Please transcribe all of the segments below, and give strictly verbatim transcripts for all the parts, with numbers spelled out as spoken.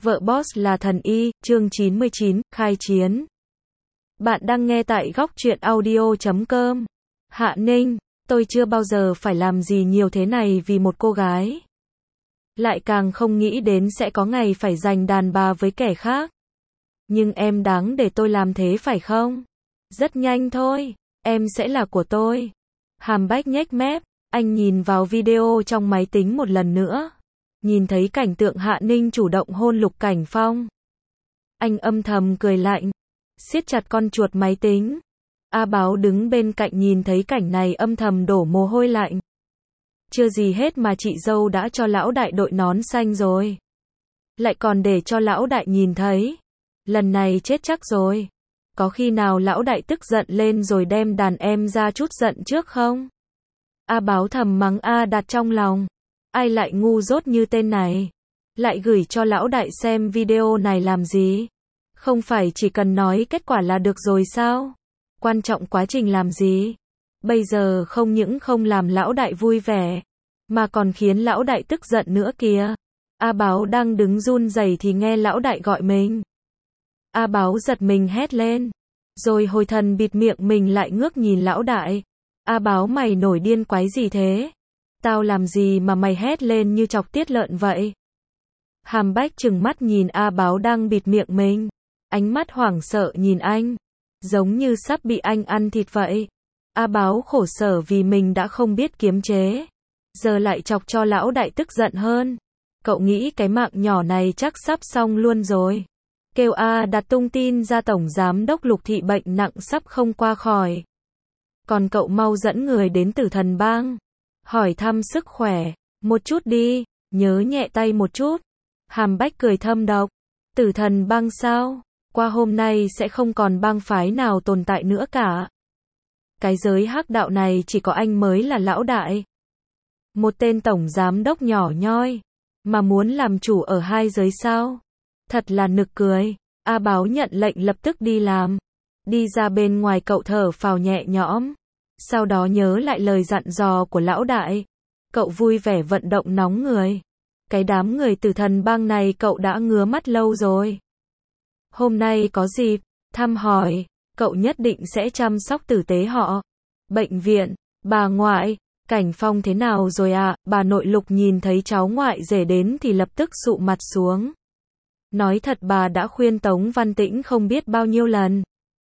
Vợ boss là thần y, chương chín mươi chín, khai chiến. Bạn đang nghe tại góc truyện audio chấm com. Hạ Ninh, tôi chưa bao giờ phải làm gì nhiều thế này vì một cô gái. Lại càng không nghĩ đến sẽ có ngày phải giành đàn bà với kẻ khác. Nhưng em đáng để tôi làm thế phải không? Rất nhanh thôi, em sẽ là của tôi. Hàm Bách nhếch mép, anh nhìn vào video trong máy tính một lần nữa. Nhìn thấy cảnh tượng Hạ Ninh chủ động hôn Lục Cảnh Phong. Anh âm thầm cười lạnh, siết chặt con chuột máy tính. A Báo đứng bên cạnh nhìn thấy cảnh này âm thầm đổ mồ hôi lạnh. Chưa gì hết mà chị dâu đã cho lão đại đội nón xanh rồi. Lại còn để cho lão đại nhìn thấy. Lần này chết chắc rồi. Có khi nào lão đại tức giận lên rồi đem đàn em ra chút giận trước không? A Báo thầm mắng A Đạt trong lòng. Ai lại ngu dốt như tên này? Lại gửi cho lão đại xem video này làm gì? Không phải chỉ cần nói kết quả là được rồi sao? Quan trọng quá trình làm gì? Bây giờ không những không làm lão đại vui vẻ, mà còn khiến lão đại tức giận nữa kìa. A Báo đang đứng run rẩy thì nghe lão đại gọi mình. A Báo giật mình hét lên, rồi hồi thần bịt miệng mình lại ngước nhìn lão đại. A Báo, mày nổi điên quái gì thế? Tao làm gì mà mày hét lên như chọc tiết lợn vậy? Hàm Bách trừng mắt nhìn A Báo đang bịt miệng mình. Ánh mắt hoảng sợ nhìn anh, giống như sắp bị anh ăn thịt vậy. A Báo khổ sở vì mình đã không biết kiềm chế, giờ lại chọc cho lão đại tức giận hơn. Cậu nghĩ cái mạng nhỏ này chắc sắp xong luôn rồi. Kêu A Đạt tung tin ra tổng giám đốc Lục thị bệnh nặng sắp không qua khỏi. Còn cậu mau dẫn người đến Tử Thần Bang, hỏi thăm sức khỏe, một chút đi, nhớ nhẹ tay một chút. Hàm Bách cười thâm độc. Tử Thần Bang sao? Qua hôm nay sẽ không còn bang phái nào tồn tại nữa cả. Cái giới hắc đạo này chỉ có anh mới là lão đại. Một tên tổng giám đốc nhỏ nhoi, mà muốn làm chủ ở hai giới sao? Thật là nực cười. A Báo nhận lệnh lập tức đi làm. Đi ra bên ngoài cậu thở phào nhẹ nhõm. Sau đó nhớ lại lời dặn dò của lão đại. Cậu vui vẻ vận động nóng người. Cái đám người Tử Thần Bang này cậu đã ngứa mắt lâu rồi. Hôm nay có dịp thăm hỏi, cậu nhất định sẽ chăm sóc tử tế họ. Bệnh viện, bà ngoại, Cảnh Phong thế nào rồi à? Bà nội Lục nhìn thấy cháu ngoại rể đến thì lập tức sụ mặt xuống. Nói thật bà đã khuyên Tống Văn Tĩnh không biết bao nhiêu lần.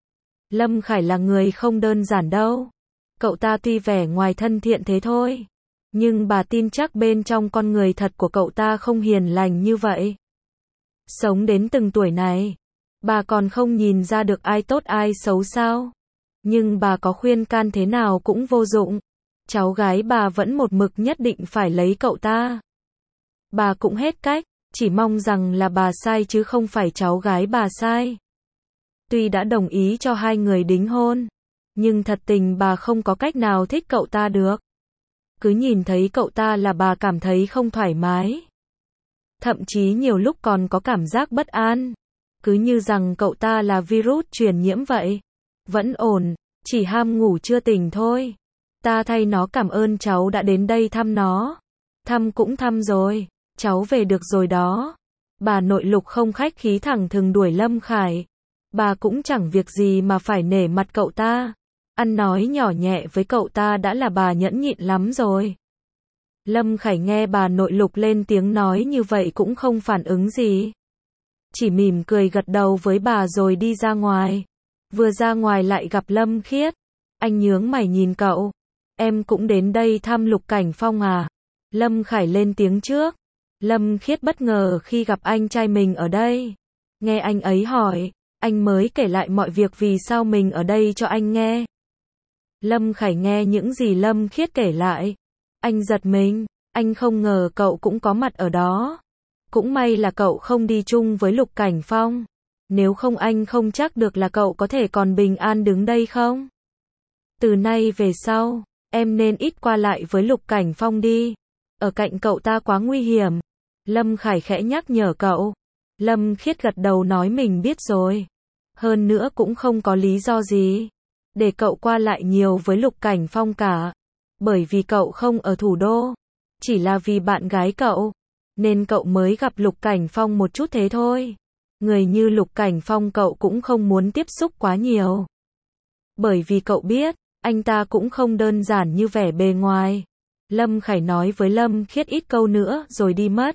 Lâm Khải là người không đơn giản đâu. Cậu ta tuy vẻ ngoài thân thiện thế thôi, nhưng bà tin chắc bên trong con người thật của cậu ta không hiền lành như vậy. Sống đến từng tuổi này, bà còn không nhìn ra được ai tốt ai xấu sao? Nhưng bà có khuyên can thế nào cũng vô dụng. Cháu gái bà vẫn một mực nhất định phải lấy cậu ta. Bà cũng hết cách, chỉ mong rằng là bà sai chứ không phải cháu gái bà sai. Tuy đã đồng ý cho hai người đính hôn, nhưng thật tình bà không có cách nào thích cậu ta được. Cứ nhìn thấy cậu ta là bà cảm thấy không thoải mái. Thậm chí nhiều lúc còn có cảm giác bất an. Cứ như rằng cậu ta là virus truyền nhiễm vậy. Vẫn ổn, chỉ ham ngủ chưa tỉnh thôi. Ta thay nó cảm ơn cháu đã đến đây thăm nó. Thăm cũng thăm rồi, cháu về được rồi đó. Bà nội Lục không khách khí thẳng thừng đuổi Lâm Khải. Bà cũng chẳng việc gì mà phải nể mặt cậu ta. Ăn nói nhỏ nhẹ với cậu ta đã là bà nhẫn nhịn lắm rồi. Lâm Khải nghe bà nội Lục lên tiếng nói như vậy cũng không phản ứng gì. Chỉ mỉm cười gật đầu với bà rồi đi ra ngoài. Vừa ra ngoài lại gặp Lâm Khiết. Anh nhướng mày nhìn cậu. Em cũng đến đây thăm Lục Cảnh Phong à? Lâm Khải lên tiếng trước. Lâm Khiết bất ngờ khi gặp anh trai mình ở đây. Nghe anh ấy hỏi, anh mới kể lại mọi việc vì sao mình ở đây cho anh nghe. Lâm Khải nghe những gì Lâm Khiết kể lại. Anh giật mình, anh không ngờ cậu cũng có mặt ở đó. Cũng may là cậu không đi chung với Lục Cảnh Phong. Nếu không anh không chắc được là cậu có thể còn bình an đứng đây không. Từ nay về sau, em nên ít qua lại với Lục Cảnh Phong đi. Ở cạnh cậu ta quá nguy hiểm. Lâm Khải khẽ nhắc nhở cậu. Lâm Khiết gật đầu nói mình biết rồi. Hơn nữa cũng không có lý do gì để cậu qua lại nhiều với Lục Cảnh Phong cả. Bởi vì cậu không ở thủ đô. Chỉ là vì bạn gái cậu. nên cậu mới gặp Lục Cảnh Phong một chút thế thôi. Người như Lục Cảnh Phong cậu cũng không muốn tiếp xúc quá nhiều. Bởi vì cậu biết, anh ta cũng không đơn giản như vẻ bề ngoài. Lâm Khải nói với Lâm Khiết ít câu nữa rồi đi mất.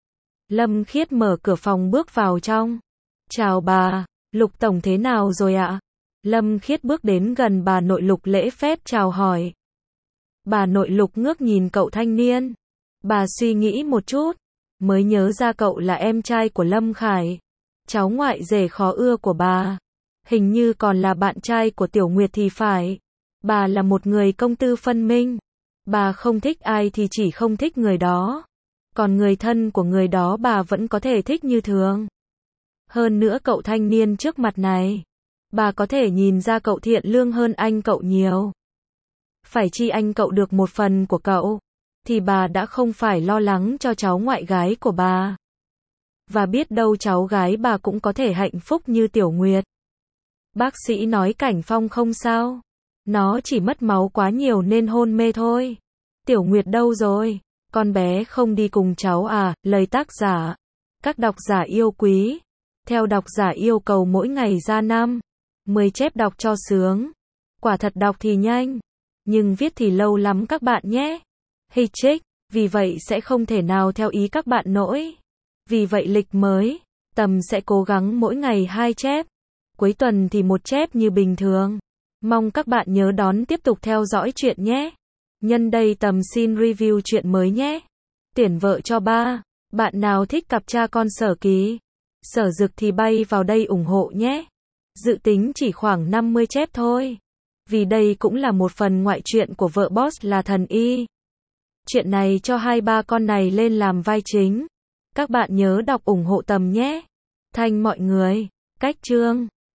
Lâm Khiết mở cửa phòng bước vào trong. Chào bà, Lục Tổng thế nào rồi ạ? Lâm Khiết bước đến gần bà nội Lục lễ phép chào hỏi. Bà nội Lục ngước nhìn cậu thanh niên. Bà suy nghĩ một chút, mới nhớ ra cậu là em trai của Lâm Khải. Cháu ngoại rể khó ưa của bà. Hình như còn là bạn trai của Tiểu Nguyệt thì phải. Bà là một người công tư phân minh. Bà không thích ai thì chỉ không thích người đó. Còn người thân của người đó bà vẫn có thể thích như thường. Hơn nữa cậu thanh niên trước mặt này, bà có thể nhìn ra cậu thiện lương hơn anh cậu nhiều. Phải chi anh cậu được một phần của cậu, thì bà đã không phải lo lắng cho cháu ngoại gái của bà. Và biết đâu cháu gái bà cũng có thể hạnh phúc như Tiểu Nguyệt. Bác sĩ nói Cảnh Phong không sao. Nó chỉ mất máu quá nhiều nên hôn mê thôi. Tiểu Nguyệt đâu rồi? Con bé không đi cùng cháu à? Lời tác giả. Các độc giả yêu quý. Theo độc giả yêu cầu mỗi ngày ra năm, mười chép đọc cho sướng. Quả thật đọc thì nhanh, nhưng viết thì lâu lắm các bạn nhé. Hey chick, vì vậy sẽ không thể nào theo ý các bạn nổi. Vì vậy lịch mới, Tầm sẽ cố gắng mỗi ngày hai chép. Cuối tuần thì một chép như bình thường. Mong các bạn nhớ đón tiếp tục theo dõi chuyện nhé. Nhân đây Tầm xin review chuyện mới nhé. Tuyển vợ cho ba. Bạn nào thích cặp cha con Sở Kỳ, Sở Dực thì bay vào đây ủng hộ nhé. Dự tính chỉ khoảng năm mươi chép thôi. Vì đây cũng là một phần ngoại truyện của vợ boss là Thần Y. Chuyện này cho hai ba con này lên làm vai chính. Các bạn nhớ đọc ủng hộ Tầm nhé. Thanh mọi người. Cách chương.